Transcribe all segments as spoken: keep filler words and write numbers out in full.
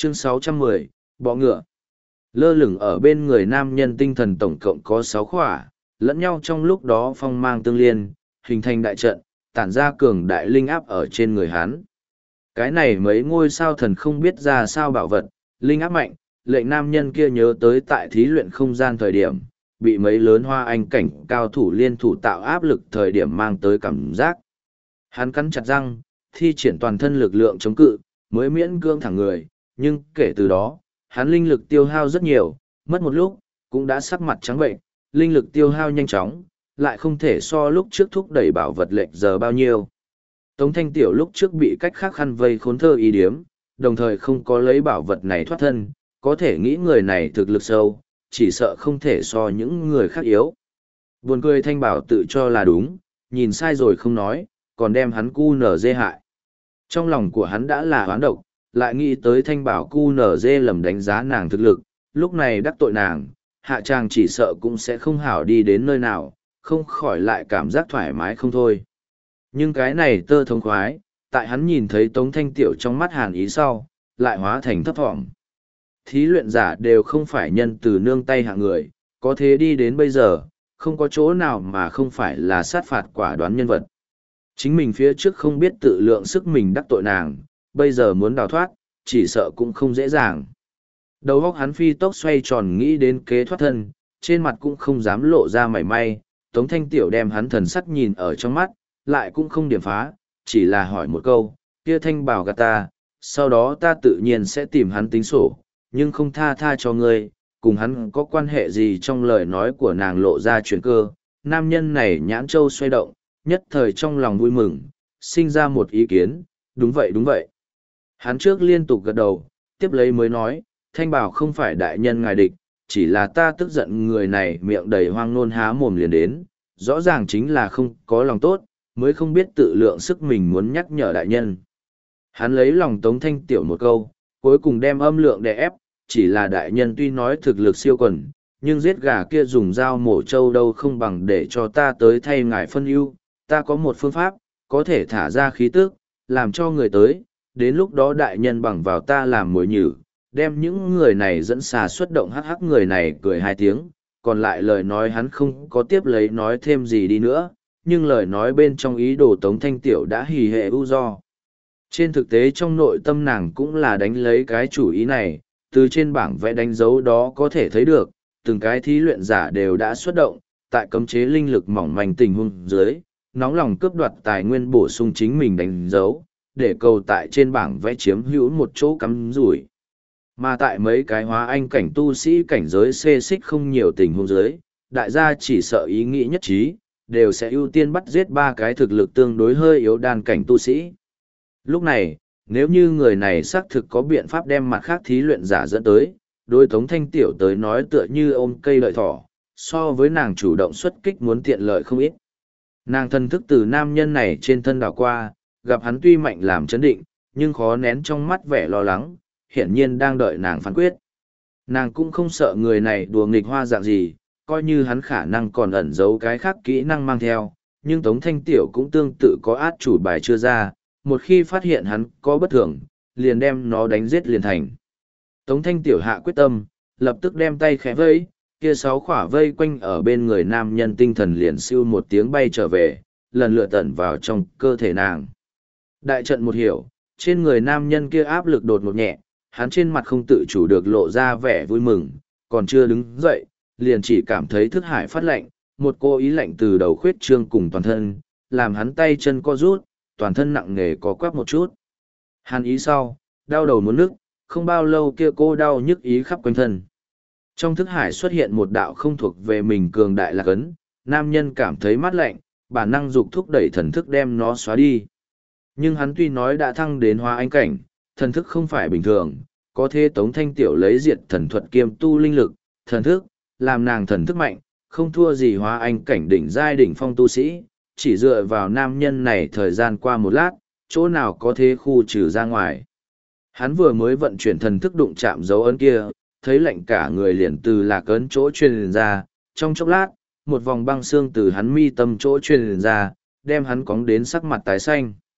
Chương sáu trăm mười, bọ ngựa. Lơ lửng ở bên người nam nhân tinh thần tổng cộng có sáu khỏa, lẫn nhau trong lúc đó phong mang tương liên, hình thành đại trận, tản ra cường đại linh áp ở trên người hắn. Cái này mấy ngôi sao thần không biết ra sao bảo vật, linh áp mạnh, lệnh nam nhân kia nhớ tới tại thí luyện không gian thời điểm, bị mấy lớn hoa anh cảnh cao thủ liên thủ tạo áp lực thời điểm mang tới cảm giác. Hắn cắn chặt răng, thi triển toàn thân lực lượng chống cự, mới miễn cưỡng thẳng người, nhưng kể từ đó, hắn linh lực tiêu hao rất nhiều, mất một lúc, cũng đã sắc mặt trắng bệnh, linh lực tiêu hao nhanh chóng, lại không thể so lúc trước thúc đẩy bảo vật lệnh giờ bao nhiêu. Tống Thanh Tiểu lúc trước bị cách khác khăn vây khốn thơ ý điếm, đồng thời không có lấy bảo vật này thoát thân, có thể nghĩ người này thực lực sâu, chỉ sợ không thể so những người khác yếu. Buồn cười Thanh Bảo tự cho là đúng, nhìn sai rồi không nói, còn đem hắn cu nở dê hại. Trong lòng của hắn đã là hoán độc, lại nghĩ tới Thanh Bảo cu nở dê lầm đánh giá nàng thực lực, lúc này đắc tội nàng, hạ trang chỉ sợ cũng sẽ không hảo đi đến nơi nào, không khỏi lại cảm giác thoải mái không thôi. Nhưng cái này tơ thông khoái, tại hắn nhìn thấy Tống Thanh Tiểu trong mắt hàn ý sau, lại hóa thành thấp thỏm. Thí luyện giả đều không phải nhân từ nương tay hạng người, có thế đi đến bây giờ, không có chỗ nào mà không phải là sát phạt quả đoán nhân vật. Chính mình phía trước không biết tự lượng sức mình đắc tội nàng, bây giờ muốn đào thoát, chỉ sợ cũng không dễ dàng. Đầu óc hắn phi tốc xoay tròn nghĩ đến kế thoát thân, trên mặt cũng không dám lộ ra mảy may, Tống Thanh Tiểu đem hắn thần sắc nhìn ở trong mắt, lại cũng không điểm phá, chỉ là hỏi một câu, kia Thanh Bảo gạt ta, sau đó ta tự nhiên sẽ tìm hắn tính sổ, nhưng không tha tha cho ngươi, cùng hắn có quan hệ gì trong lời nói của nàng lộ ra chuyển cơ, nam nhân này nhãn châu xoay động, nhất thời trong lòng vui mừng, sinh ra một ý kiến, đúng vậy đúng vậy. Hắn trước liên tục gật đầu, tiếp lấy mới nói, Thanh Bảo không phải đại nhân ngài địch, chỉ là ta tức giận người này miệng đầy hoang nôn há mồm liền đến, rõ ràng chính là không có lòng tốt, mới không biết tự lượng sức mình muốn nhắc nhở đại nhân. Hắn lấy lòng Tống Thanh Tiểu một câu, cuối cùng đem âm lượng đè ép, chỉ là đại nhân tuy nói thực lực siêu quần, nhưng giết gà kia dùng dao mổ trâu đâu không bằng để cho ta tới thay ngài phân ưu, ta có một phương pháp, có thể thả ra khí tức, làm cho người tới, đến lúc đó đại nhân bằng vào ta làm mồi nhử, đem những người này dẫn xà xuất động hắc hắc người này cười hai tiếng, còn lại lời nói hắn không có tiếp lấy nói thêm gì đi nữa, nhưng lời nói bên trong ý đồ Tống Thanh Tiểu đã hì hệ ưu do. Trên thực tế trong nội tâm nàng cũng là đánh lấy cái chủ ý này, từ trên bảng vẽ đánh dấu đó có thể thấy được, từng cái thí luyện giả đều đã xuất động, tại cấm chế linh lực mỏng manh tình huống dưới, nóng lòng cướp đoạt tài nguyên bổ sung chính mình đánh dấu, để cầu tại trên bảng vẽ chiếm hữu một chỗ cắm rủi. Mà tại mấy cái hóa anh cảnh tu sĩ cảnh giới xê xích không nhiều tình huống dưới, đại gia chỉ sợ ý nghĩ nhất trí, đều sẽ ưu tiên bắt giết ba cái thực lực tương đối hơi yếu đan cảnh tu sĩ. Lúc này, nếu như người này xác thực có biện pháp đem mặt khác thí luyện giả dẫn tới, đối Tống Thanh Tiểu tới nói tựa như ôm cây lợi thỏ, so với nàng chủ động xuất kích muốn tiện lợi không ít. Nàng thân thức từ nam nhân này trên thân đảo qua, gặp hắn tuy mạnh làm chấn định, nhưng khó nén trong mắt vẻ lo lắng, hiển nhiên đang đợi nàng phán quyết. Nàng cũng không sợ người này đùa nghịch hoa dạng gì, coi như hắn khả năng còn ẩn giấu cái khác kỹ năng mang theo, nhưng Tống Thanh Tiểu cũng tương tự có át chủ bài chưa ra, một khi phát hiện hắn có bất thường, liền đem nó đánh giết liền thành. Tống Thanh Tiểu hạ quyết tâm, lập tức đem tay khẽ vây, kia sáu khỏa vây quanh ở bên người nam nhân tinh thần liền siêu một tiếng bay trở về, lần lượt tận vào trong cơ thể nàng. Đại trận một hiểu, trên người nam nhân kia áp lực đột một nhẹ, hắn trên mặt không tự chủ được lộ ra vẻ vui mừng, còn chưa đứng dậy, liền chỉ cảm thấy thức hải phát lạnh, một cô ý lạnh từ đầu khuyết trương cùng toàn thân, làm hắn tay chân co rút, toàn thân nặng nề có quắp một chút. Hàn ý sau, đau đầu muốn nức, không bao lâu kia cô đau nhức ý khắp quanh thân. Trong thức hải xuất hiện một đạo không thuộc về mình cường đại lạc ấn, nam nhân cảm thấy mát lạnh, bản năng dục thúc đẩy thần thức đem nó xóa đi. Nhưng hắn tuy nói đã thăng đến hóa anh cảnh, thần thức không phải bình thường, có thể Tống Thanh Tiểu lấy diệt thần thuật kiêm tu linh lực, thần thức, làm nàng thần thức mạnh, không thua gì hóa anh cảnh đỉnh giai đỉnh phong tu sĩ, chỉ dựa vào nam nhân này thời gian qua một lát, chỗ nào có thể khu trừ ra ngoài. Hắn vừa mới vận chuyển thần thức đụng chạm dấu ấn kia, thấy lạnh cả người liền từ lạc ấn chỗ truyền ra, trong chốc lát, một vòng băng xương từ hắn mi tâm chỗ truyền ra, đem hắn cóng đến sắc mặt tái xanh.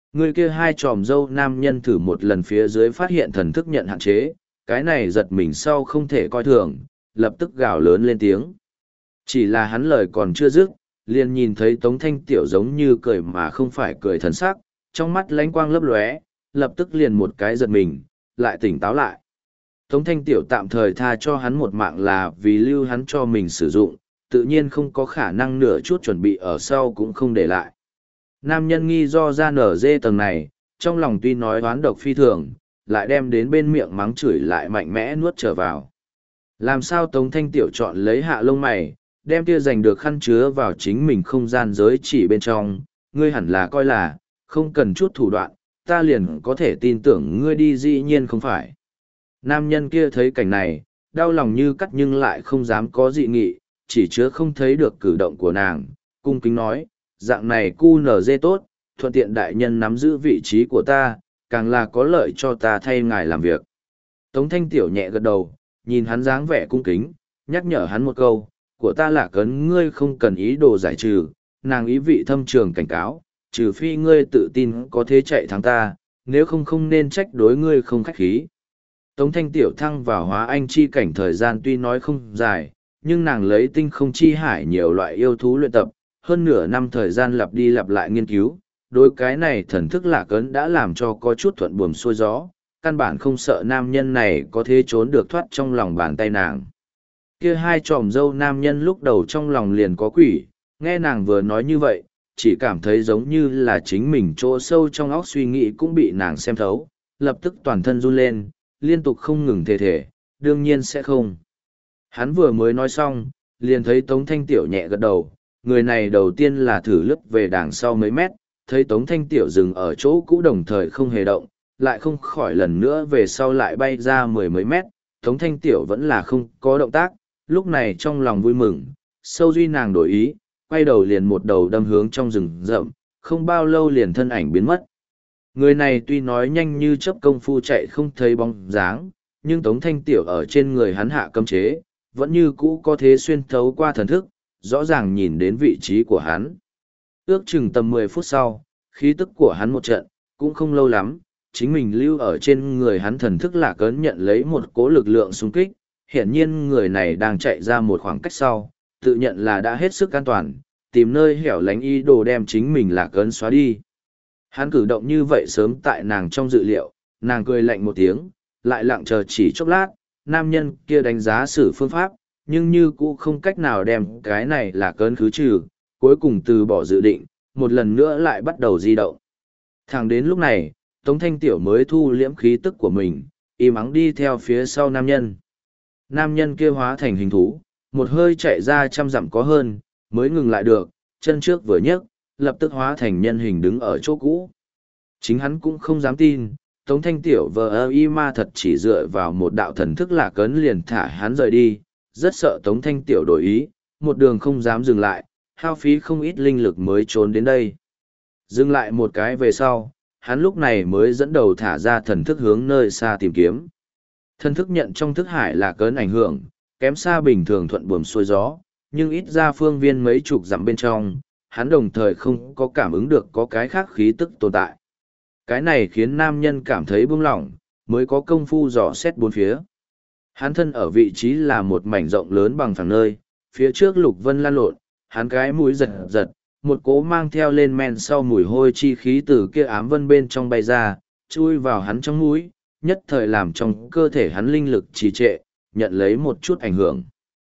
Người kia hai tròm dâu nam nhân thử một lần phía dưới phát hiện thần thức nhận hạn chế, cái này giật mình sau không thể coi thường, lập tức gào lớn lên tiếng. Chỉ là hắn lời còn chưa dứt, liền nhìn thấy Tống Thanh Tiểu giống như cười mà không phải cười thần sắc, trong mắt lánh quang lấp lóe, lập tức liền một cái giật mình, lại tỉnh táo lại. Tống Thanh Tiểu tạm thời tha cho hắn một mạng là vì lưu hắn cho mình sử dụng, tự nhiên không có khả năng nửa chút chuẩn bị ở sau cũng không để lại. Nam nhân nghi do ra nở dê tầng này, trong lòng tuy nói oán độc phi thường, lại đem đến bên miệng mắng chửi lại mạnh mẽ nuốt trở vào. Làm sao Tống Thanh Tiểu chọn lấy hạ lông mày, đem kia giành được khăn chứa vào chính mình không gian giới chỉ bên trong, ngươi hẳn là coi là, không cần chút thủ đoạn, ta liền có thể tin tưởng ngươi đi dĩ nhiên không phải. Nam nhân kia thấy cảnh này, đau lòng như cắt nhưng lại không dám có dị nghị, chỉ chứa không thấy được cử động của nàng, cung kính nói, dạng này cu nở dê tốt, thuận tiện đại nhân nắm giữ vị trí của ta, càng là có lợi cho ta thay ngài làm việc. Tống Thanh Tiểu nhẹ gật đầu, nhìn hắn dáng vẻ cung kính, nhắc nhở hắn một câu, của ta là cấn ngươi không cần ý đồ giải trừ, nàng ý vị thâm trường cảnh cáo, trừ phi ngươi tự tin có thế chạy thắng ta, nếu không không nên trách đối ngươi không khách khí. Tống Thanh Tiểu thăng vào hóa anh chi cảnh thời gian tuy nói không dài, nhưng nàng lấy tinh không chi hải nhiều loại yêu thú luyện tập, hơn nửa năm thời gian lặp đi lặp lại nghiên cứu, đối cái này thần thức lạc ấn đã làm cho có chút thuận buồm xuôi gió, căn bản không sợ nam nhân này có thể trốn được thoát trong lòng bàn tay nàng. Kia hai tròm dâu nam nhân lúc đầu trong lòng liền có quỷ, nghe nàng vừa nói như vậy, chỉ cảm thấy giống như là chính mình chỗ sâu trong óc suy nghĩ cũng bị nàng xem thấu, lập tức toàn thân run lên, liên tục không ngừng thề thề, đương nhiên sẽ không. Hắn vừa mới nói xong, liền thấy Tống Thanh Tiểu nhẹ gật đầu, người này đầu tiên là thử lướt về đằng sau mấy mét, thấy Tống Thanh Tiểu dừng ở chỗ cũ đồng thời không hề động, lại không khỏi lần nữa về sau lại bay ra mười mấy mét, Tống Thanh Tiểu vẫn là không có động tác, lúc này trong lòng vui mừng, sâu duy nàng đổi ý, quay đầu liền một đầu đâm hướng trong rừng rậm, không bao lâu liền thân ảnh biến mất. Người này tuy nói nhanh như chớp công phu chạy không thấy bóng dáng, nhưng Tống Thanh Tiểu ở trên người hắn hạ cấm chế, vẫn như cũ có thế xuyên thấu qua thần thức, rõ ràng nhìn đến vị trí của hắn. Ước chừng tầm mười phút sau, khí tức của hắn một trận, cũng không lâu lắm, chính mình lưu ở trên người hắn thần thức lạc ấn nhận lấy một cỗ lực lượng xung kích, hiển nhiên người này đang chạy ra một khoảng cách sau, tự nhận là đã hết sức an toàn, tìm nơi hẻo lánh y đồ đem chính mình lạc ấn xóa đi. Hắn cử động như vậy sớm tại nàng trong dự liệu, nàng cười lạnh một tiếng, lại lặng chờ chỉ chốc lát, nam nhân kia đánh giá sử phương pháp, nhưng như cũ không cách nào đem cái này là cơn khứ trừ, cuối cùng từ bỏ dự định, một lần nữa lại bắt đầu di động. Thẳng đến lúc này, Tống Thanh Tiểu mới thu liễm khí tức của mình, im ắng đi theo phía sau nam nhân. Nam nhân kia hóa thành hình thú, một hơi chạy ra trăm dặm có hơn, mới ngừng lại được, chân trước vừa nhấc, lập tức hóa thành nhân hình đứng ở chỗ cũ. Chính hắn cũng không dám tin, Tống Thanh Tiểu vờ ơ y ma thật chỉ dựa vào một đạo thần thức lạc ấn liền thả hắn rời đi, rất sợ Tống Thanh Tiểu đổi ý, một đường không dám dừng lại, hao phí không ít linh lực mới trốn đến đây. Dừng lại một cái về sau, hắn lúc này mới dẫn đầu thả ra thần thức hướng nơi xa tìm kiếm. Thần thức nhận trong thức hải lạc ấn ảnh hưởng, kém xa bình thường thuận buồm xuôi gió, nhưng ít ra phương viên mấy chục dặm bên trong, hắn đồng thời không có cảm ứng được có cái khác khí tức tồn tại. Cái này khiến nam nhân cảm thấy buông lỏng, mới có công phu dò xét bốn phía. Hắn thân ở vị trí là một mảnh rộng lớn bằng phẳng nơi, phía trước lục vân lan lộn, hắn cái mũi giật giật, một cỗ mang theo lên men sau mùi hôi chi khí từ kia ám vân bên trong bay ra, chui vào hắn trong mũi, nhất thời làm trong cơ thể hắn linh lực trì trệ, nhận lấy một chút ảnh hưởng.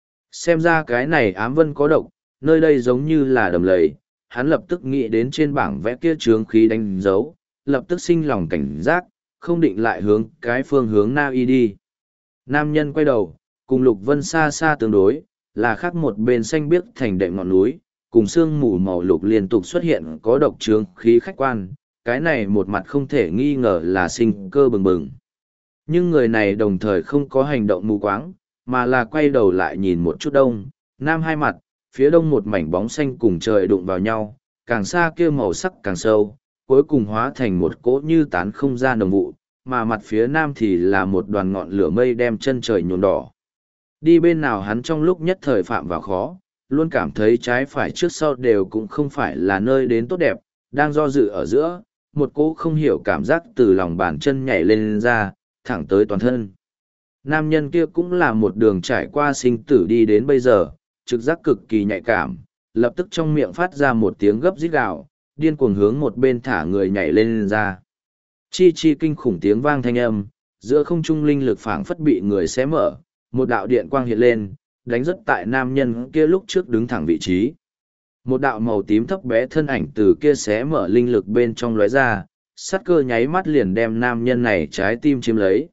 Xem ra cái này ám vân có độc, nơi đây giống như là đầm lầy, hắn lập tức nghĩ đến trên bảng vẽ kia chướng khí đánh dấu, lập tức sinh lòng cảnh giác, không định lại hướng cái phương hướng Na Y đi. Nam nhân quay đầu, cùng Lục Vân xa xa tương đối, là khác một bên xanh biếc thành đệm ngọn núi, cùng sương mù màu lục liên tục xuất hiện có độc chướng khí khách quan, cái này một mặt không thể nghi ngờ là sinh cơ bừng bừng. Nhưng người này đồng thời không có hành động mù quáng, mà là quay đầu lại nhìn một chút đông, nam hai mặt, phía đông một mảnh bóng xanh cùng trời đụng vào nhau, càng xa kia màu sắc càng sâu, cuối cùng hóa thành một cỗ như tán không ra nồng vụ, mà mặt phía nam thì là một đoàn ngọn lửa mây đem chân trời nhuộm đỏ. Đi bên nào hắn trong lúc nhất thời phạm vào khó, luôn cảm thấy trái phải trước sau đều cũng không phải là nơi đến tốt đẹp, đang do dự ở giữa, một cỗ không hiểu cảm giác từ lòng bàn chân nhảy lên ra, thẳng tới toàn thân. Nam nhân kia cũng là một đường trải qua sinh tử đi đến bây giờ, trực giác cực kỳ nhạy cảm, lập tức trong miệng phát ra một tiếng gấp rít gào, điên cuồng hướng một bên thả người nhảy lên, lên ra. Chi chi kinh khủng tiếng vang thanh âm, giữa không trung linh lực phảng phất bị người xé mở, một đạo điện quang hiện lên, đánh rất tại nam nhân kia lúc trước đứng thẳng vị trí. Một đạo màu tím thấp bé thân ảnh từ kia xé mở linh lực bên trong lóe ra, sát cơ nháy mắt liền đem nam nhân này trái tim chiếm lấy.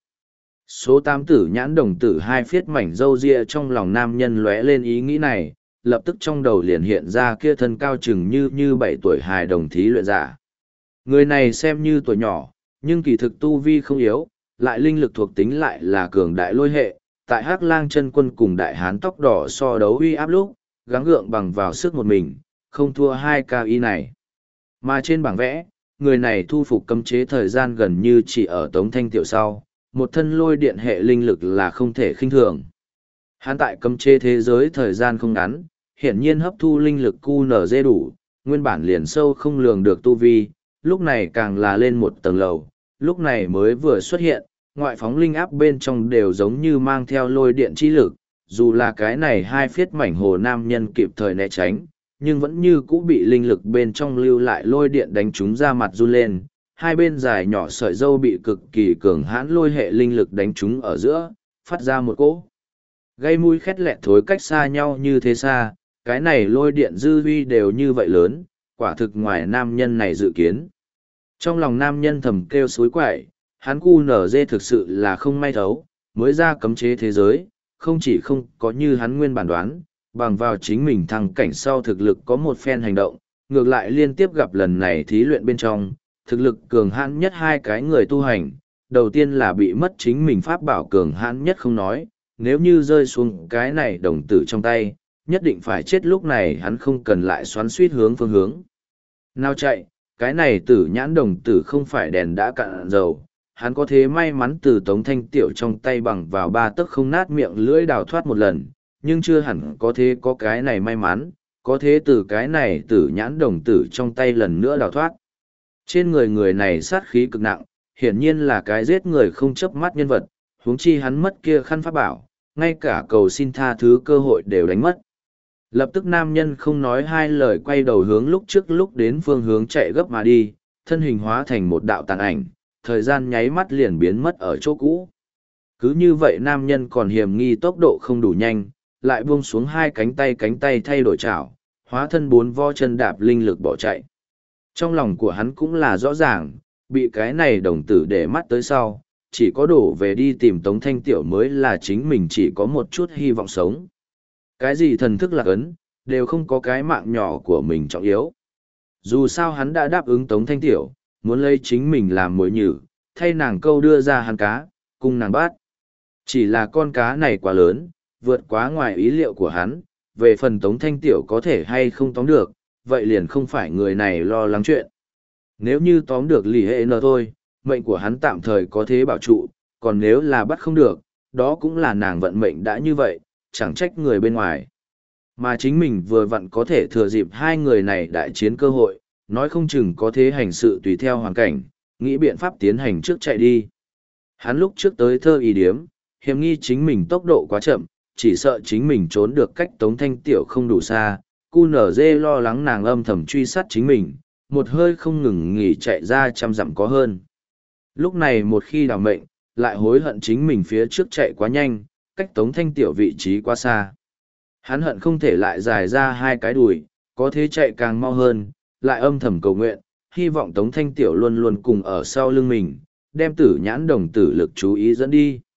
Số tám tử nhãn đồng tử hai phiết mảnh râu ria trong lòng nam nhân lóe lên ý nghĩ này, lập tức trong đầu liền hiện ra kia thân cao chừng như như bảy tuổi hài đồng thí luyện giả. Người này xem như tuổi nhỏ, nhưng kỳ thực tu vi không yếu, lại linh lực thuộc tính lại là cường đại lôi hệ, tại Hắc Lang chân quân cùng đại hán tóc đỏ so đấu uy áp lúc, gắng gượng bằng vào sức một mình, không thua hai cao y này. Mà trên bảng vẽ, người này thu phục cấm chế thời gian gần như chỉ ở Tống Thanh Tiểu sau, một thân lôi điện hệ linh lực là không thể khinh thường. Hắn tại cấm chế thế giới thời gian không ngắn, hiển nhiên hấp thu linh lực cu nở dê đủ, nguyên bản liền sâu không lường được tu vi, lúc này càng là lên một tầng lầu, lúc này mới vừa xuất hiện, ngoại phóng linh áp bên trong đều giống như mang theo lôi điện chi lực, dù là cái này hai phiết mảnh hồ nam nhân kịp thời né tránh, nhưng vẫn như cũ bị linh lực bên trong lưu lại lôi điện đánh trúng ra mặt run lên, hai bên dài nhỏ sợi dâu bị cực kỳ cường hãn lôi hệ linh lực đánh trúng ở giữa, phát ra một cỗ. Gây mũi khét lẹt thối cách xa nhau như thế xa, cái này lôi điện dư huy đều như vậy lớn, quả thực ngoài nam nhân này dự kiến. Trong lòng nam nhân thầm kêu suối quậy, hắn cu nở dê thực sự là không may thấu, mới ra cấm chế thế giới, không chỉ không có như hắn nguyên bản đoán, bằng vào chính mình thăng cảnh sau thực lực có một phen hành động, ngược lại liên tiếp gặp lần này thí luyện bên trong, thực lực cường hãn nhất hai cái người tu hành, đầu tiên là bị mất chính mình pháp bảo cường hãn nhất không nói, nếu như rơi xuống cái này đồng tử trong tay, nhất định phải chết lúc này hắn không cần lại xoắn suýt hướng phương hướng. Nào chạy, cái này tử nhãn đồng tử không phải đèn đã cạn dầu, hắn có thế may mắn từ Tống Thanh Tiểu trong tay bằng vào ba tấc không nát miệng lưỡi đào thoát một lần, nhưng chưa hẳn có thế có cái này may mắn, có thế từ cái này tử nhãn đồng tử trong tay lần nữa đào thoát. Trên người người này sát khí cực nặng, hiển nhiên là cái giết người không chớp mắt nhân vật, huống chi hắn mất kia khăn pháp bảo, ngay cả cầu xin tha thứ cơ hội đều đánh mất. Lập tức nam nhân không nói hai lời quay đầu hướng lúc trước lúc đến phương hướng chạy gấp mà đi, thân hình hóa thành một đạo tàn ảnh, thời gian nháy mắt liền biến mất ở chỗ cũ. Cứ như vậy nam nhân còn hiềm nghi tốc độ không đủ nhanh, lại buông xuống hai cánh tay cánh tay thay đổi chảo, hóa thân bốn vo chân đạp linh lực bỏ chạy. Trong lòng của hắn cũng là rõ ràng, bị cái này đồng tử để mắt tới sau, chỉ có đổ về đi tìm Tống Thanh Tiểu mới là chính mình chỉ có một chút hy vọng sống. Cái gì thần thức lạc ấn, đều không có cái mạng nhỏ của mình trọng yếu. Dù sao hắn đã đáp ứng Tống Thanh Tiểu, muốn lấy chính mình làm mồi nhử, thay nàng câu đưa ra hắn cá, cùng nàng bắt. Chỉ là con cá này quá lớn, vượt quá ngoài ý liệu của hắn, về phần Tống Thanh Tiểu có thể hay không tóm được, vậy liền không phải người này lo lắng chuyện. Nếu như tóm được lì hệ nờ thôi, mệnh của hắn tạm thời có thế bảo trụ, còn nếu là bắt không được, đó cũng là nàng vận mệnh đã như vậy, chẳng trách người bên ngoài. Mà chính mình vừa vặn có thể thừa dịp hai người này đại chiến cơ hội, nói không chừng có thế hành sự tùy theo hoàn cảnh, nghĩ biện pháp tiến hành trước chạy đi. Hắn lúc trước tới thơ ý điếm, hiểm nghi chính mình tốc độ quá chậm, chỉ sợ chính mình trốn được cách Tống Thanh Tiểu không đủ xa, cu nở dê lo lắng nàng âm thầm truy sát chính mình, một hơi không ngừng nghỉ chạy ra trăm dặm có hơn. Lúc này một khi đào mệnh, lại hối hận chính mình phía trước chạy quá nhanh, cách Tống Thanh Tiểu vị trí quá xa. Hắn hận không thể lại dài ra hai cái đùi, có thế chạy càng mau hơn, lại âm thầm cầu nguyện, hy vọng Tống Thanh Tiểu luôn luôn cùng ở sau lưng mình, đem tử nhãn đồng tử lực chú ý dẫn đi.